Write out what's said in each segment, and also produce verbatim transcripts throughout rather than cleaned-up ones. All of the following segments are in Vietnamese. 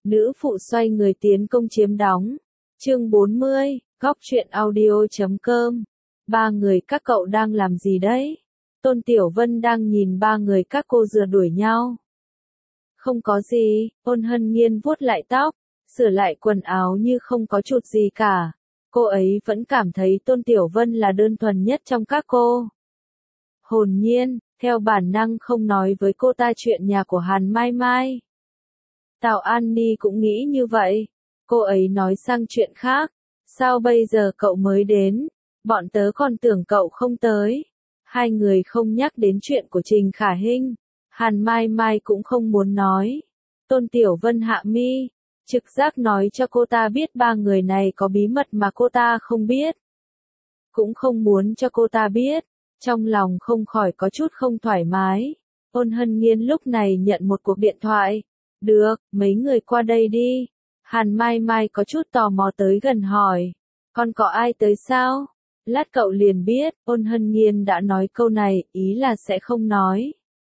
Nữ phụ xoay người tiến công chiếm đóng. Chương bốn mươi, góc truyện audio.com. Ba người các cậu đang làm gì đấy? Tôn Tiểu Vân đang nhìn ba người các cô rượt đuổi nhau. Không có gì, Ôn Hân Nhiên vuốt lại tóc, sửa lại quần áo như không có chút gì cả. Cô ấy vẫn cảm thấy Tôn Tiểu Vân là đơn thuần nhất trong các cô. Hồn nhiên, theo bản năng không nói với cô ta chuyện nhà của Hàn Mai Mai. Tào An Ni cũng nghĩ như vậy. Cô ấy nói sang chuyện khác. Sao bây giờ cậu mới đến? Bọn tớ còn tưởng cậu không tới. Hai người không nhắc đến chuyện của Trình Khả Hinh. Hàn Mai Mai cũng không muốn nói. Tôn Tiểu Vân hạ mi, trực giác nói cho cô ta biết ba người này có bí mật mà cô ta không biết. Cũng không muốn cho cô ta biết. Trong lòng không khỏi có chút không thoải mái. Ôn Hân Nhiên lúc này nhận một cuộc điện thoại. Được, mấy người qua đây đi. Hàn Mai Mai có chút tò mò tới gần hỏi. Còn có ai tới sao? Lát cậu liền biết. Ôn Hân Nhiên đã nói câu này, ý là sẽ không nói.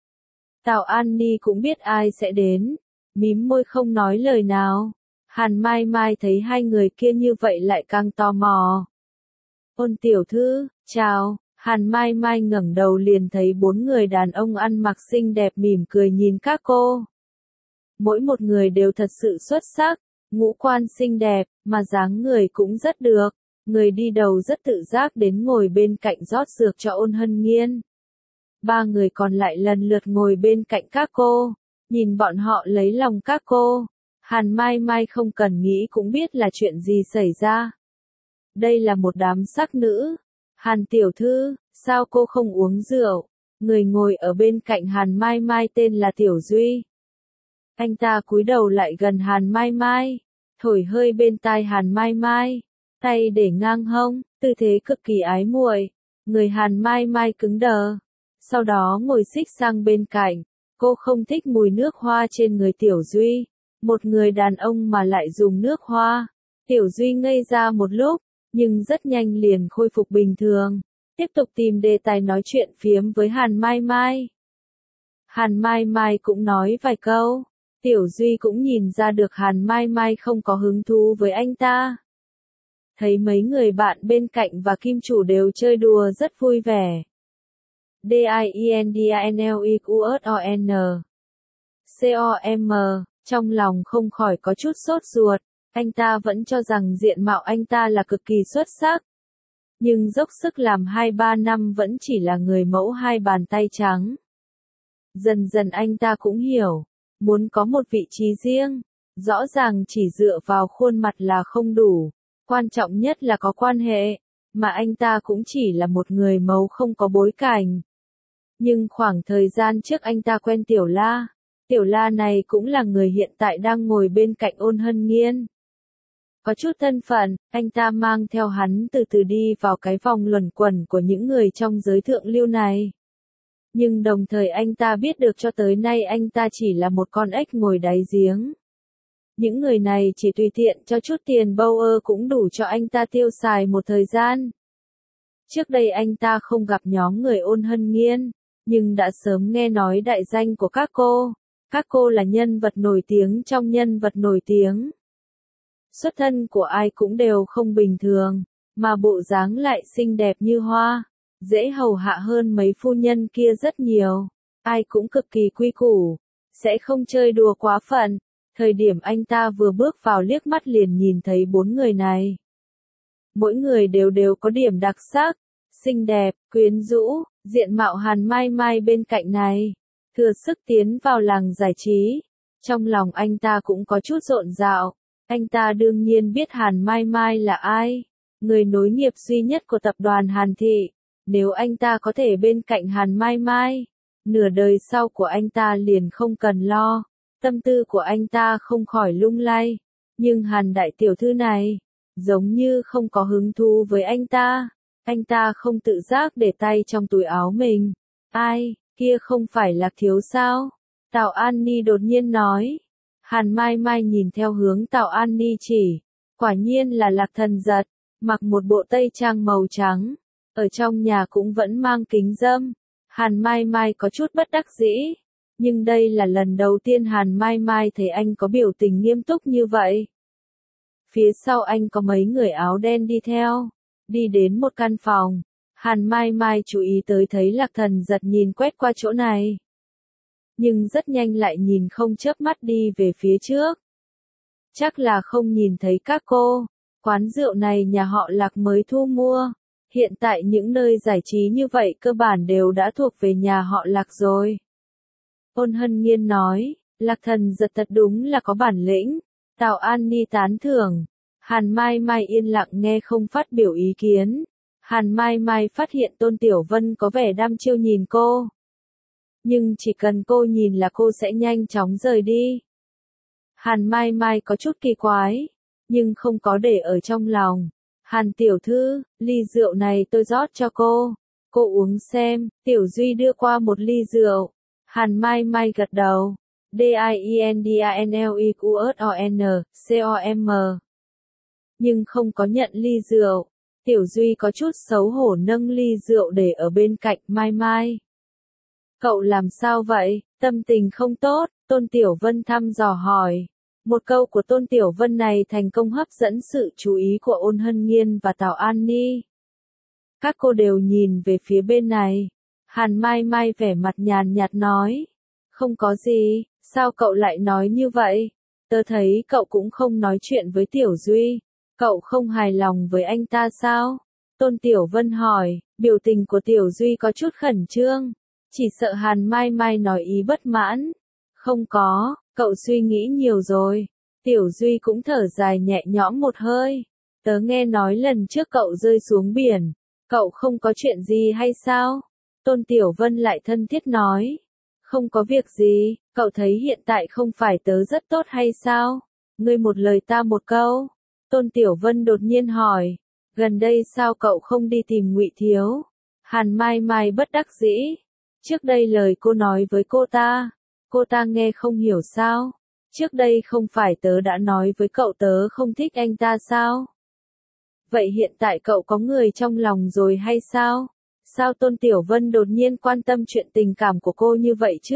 Tào An Ni cũng biết ai sẽ đến. Mím môi không nói lời nào. Hàn Mai Mai thấy hai người kia như vậy lại càng tò mò. Ôn tiểu thư, chào. Hàn Mai Mai ngẩng đầu liền thấy bốn người đàn ông ăn mặc xinh đẹp mỉm cười nhìn các cô. Mỗi một người đều thật sự xuất sắc, ngũ quan xinh đẹp, mà dáng người cũng rất được. Người đi đầu rất tự giác đến ngồi bên cạnh rót dược cho Ôn Hân Nhiên. Ba người còn lại lần lượt ngồi bên cạnh các cô, nhìn bọn họ lấy lòng các cô. Hàn Mai Mai không cần nghĩ cũng biết là chuyện gì xảy ra. Đây là một đám sắc nữ. Hàn tiểu thư, sao cô không uống rượu? Người ngồi ở bên cạnh Hàn Mai Mai tên là Tiểu Duy. Anh ta cúi đầu lại gần Hàn Mai Mai, thổi hơi bên tai Hàn Mai Mai, tay để ngang hông, tư thế cực kỳ ái muội. Người Hàn Mai Mai cứng đờ, sau đó ngồi xích sang bên cạnh. Cô không thích mùi nước hoa trên người Tiểu Duy, một người đàn ông mà lại dùng nước hoa. Tiểu Duy ngây ra một lúc, nhưng rất nhanh liền khôi phục bình thường, tiếp tục tìm đề tài nói chuyện phiếm với Hàn Mai Mai. Hàn Mai Mai cũng nói vài câu. Tiểu Duy cũng nhìn ra được Hàn Mai Mai không có hứng thú với anh ta. Thấy mấy người bạn bên cạnh và kim chủ đều chơi đùa rất vui vẻ. D I E N D I N L I Q S O N C O M, trong lòng không khỏi có chút sốt ruột. Anh ta vẫn cho rằng diện mạo anh ta là cực kỳ xuất sắc. Nhưng dốc sức làm hai ba năm vẫn chỉ là người mẫu hai bàn tay trắng. Dần dần anh ta cũng hiểu. Muốn có một vị trí riêng, rõ ràng chỉ dựa vào khuôn mặt là không đủ, quan trọng nhất là có quan hệ, mà anh ta cũng chỉ là một người mẫu không có bối cảnh. Nhưng khoảng thời gian trước anh ta quen Tiểu La, Tiểu La này cũng là người hiện tại đang ngồi bên cạnh Ôn Hân Nhiên. Có chút thân phận, anh ta mang theo hắn từ từ đi vào cái vòng luẩn quẩn của những người trong giới thượng lưu này. Nhưng đồng thời anh ta biết được cho tới nay anh ta chỉ là một con ếch ngồi đáy giếng. Những người này chỉ tùy tiện cho chút tiền bâu ơ cũng đủ cho anh ta tiêu xài một thời gian. Trước đây anh ta không gặp nhóm người Ôn Hân Nhiên, nhưng đã sớm nghe nói đại danh của các cô. Các cô là nhân vật nổi tiếng trong nhân vật nổi tiếng. Xuất thân của ai cũng đều không bình thường, mà bộ dáng lại xinh đẹp như hoa. Dễ hầu hạ hơn mấy phu nhân kia rất nhiều, ai cũng cực kỳ quy củ, sẽ không chơi đùa quá phận. Thời điểm anh ta vừa bước vào liếc mắt liền nhìn thấy bốn người này. Mỗi người đều đều có điểm đặc sắc, xinh đẹp, quyến rũ, diện mạo Hàn Mai Mai bên cạnh này, thừa sức tiến vào làng giải trí. Trong lòng anh ta cũng có chút rộn rạo, anh ta đương nhiên biết Hàn Mai Mai là ai, người nối nghiệp duy nhất của tập đoàn Hàn Thị. Nếu anh ta có thể bên cạnh Hàn Mai Mai, nửa đời sau của anh ta liền không cần lo, tâm tư của anh ta không khỏi lung lay. Nhưng Hàn đại tiểu thư này, giống như không có hứng thú với anh ta, anh ta không tự giác để tay trong túi áo mình. Ai, kia không phải Lạc Thiếu sao? Tào An Ni đột nhiên nói. Hàn Mai Mai nhìn theo hướng Tào An Ni chỉ, quả nhiên là Lạc Thần Giật, mặc một bộ tây trang màu trắng. Ở trong nhà cũng vẫn mang kính râm. Hàn Mai Mai có chút bất đắc dĩ, Nhưng đây là lần đầu tiên Hàn Mai Mai thấy anh có biểu tình nghiêm túc như vậy. Phía sau anh có mấy người áo đen đi theo. Đi đến một căn phòng. Hàn Mai Mai chú ý tới thấy Lạc Thần giật nhìn quét qua chỗ này. Nhưng rất nhanh lại nhìn không chớp mắt đi về phía trước. Chắc là không nhìn thấy các cô. Quán rượu này nhà họ Lạc mới thu mua. Hiện tại những nơi giải trí như vậy cơ bản đều đã thuộc về nhà họ Lạc rồi. Ôn Hân Nhiên nói, Lạc Thần giật thật đúng là có bản lĩnh. Tào An Ni tán thưởng. Hàn Mai Mai yên lặng nghe không phát biểu ý kiến. Hàn Mai Mai phát hiện Tôn Tiểu Vân có vẻ đăm chiêu nhìn cô. Nhưng chỉ cần cô nhìn là cô sẽ nhanh chóng rời đi. Hàn Mai Mai có chút kỳ quái, nhưng không có để ở trong lòng. Hàn tiểu thư, ly rượu này tôi rót cho cô. Cô uống xem, Tiểu Duy đưa qua một ly rượu. Hàn Mai Mai gật đầu. D I E N D I N L I Q S O N, C O M. Nhưng không có nhận ly rượu. Tiểu Duy có chút xấu hổ nâng ly rượu để ở bên cạnh Mai Mai. Cậu làm sao vậy, tâm tình không tốt, Tôn Tiểu Vân thăm dò hỏi. Một câu của Tôn Tiểu Vân này thành công hấp dẫn sự chú ý của Ôn Hân Nhiên và Tào An Ni. Các cô đều nhìn về phía bên này. Hàn Mai Mai vẻ mặt nhàn nhạt nói. Không có gì, sao cậu lại nói như vậy? Tớ thấy cậu cũng không nói chuyện với Tiểu Duy. Cậu không hài lòng với anh ta sao? Tôn Tiểu Vân hỏi, biểu tình của Tiểu Duy có chút khẩn trương. Chỉ sợ Hàn Mai Mai nói ý bất mãn. Không có, cậu suy nghĩ nhiều rồi. Tiểu Duy cũng thở dài nhẹ nhõm một hơi. Tớ nghe nói lần trước cậu rơi xuống biển. Cậu không có chuyện gì hay sao? Tôn Tiểu Vân lại thân thiết nói. Không có việc gì, cậu thấy hiện tại không phải tớ rất tốt hay sao? Ngươi một lời ta một câu. Tôn Tiểu Vân đột nhiên hỏi. Gần đây sao cậu không đi tìm Ngụy Thiếu? Hàn Mai Mai bất đắc dĩ. Trước đây lời cô nói với cô ta, cô ta nghe không hiểu sao? Trước đây không phải tớ đã nói với cậu tớ không thích anh ta sao? Vậy hiện tại cậu có người trong lòng rồi hay sao? Sao Tôn Tiểu Vân đột nhiên quan tâm chuyện tình cảm của cô như vậy chứ?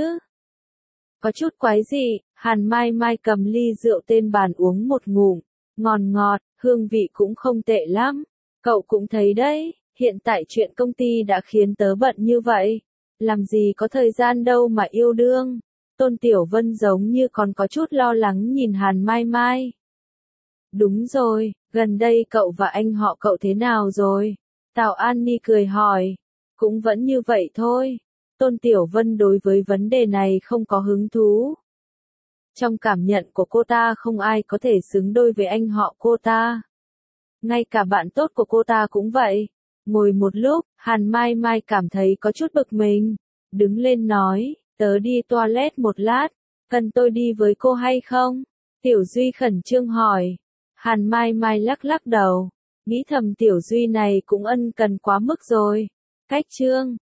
Có chút quái gì, Hàn Mai Mai cầm ly rượu trên bàn uống một ngụm, ngọt ngọt, hương vị cũng không tệ lắm. Cậu cũng thấy đấy, hiện tại chuyện công ty đã khiến tớ bận như vậy. Làm gì có thời gian đâu mà yêu đương. Tôn Tiểu Vân giống như còn có chút lo lắng nhìn Hàn Mai Mai. Đúng rồi, gần đây cậu và anh họ cậu thế nào rồi? Tào An Ni cười hỏi. Cũng vẫn như vậy thôi. Tôn Tiểu Vân đối với vấn đề này không có hứng thú. Trong cảm nhận của cô ta không ai có thể xứng đôi với anh họ cô ta. Ngay cả bạn tốt của cô ta cũng vậy. Ngồi một lúc, Hàn Mai Mai cảm thấy có chút bực mình. Đứng lên nói, tớ đi toilet một lát, cần tôi đi với cô hay không? Tiểu Duy khẩn trương hỏi. Hàn Mai Mai lắc lắc đầu, nghĩ thầm Tiểu Duy này cũng ân cần quá mức rồi. Cách trương,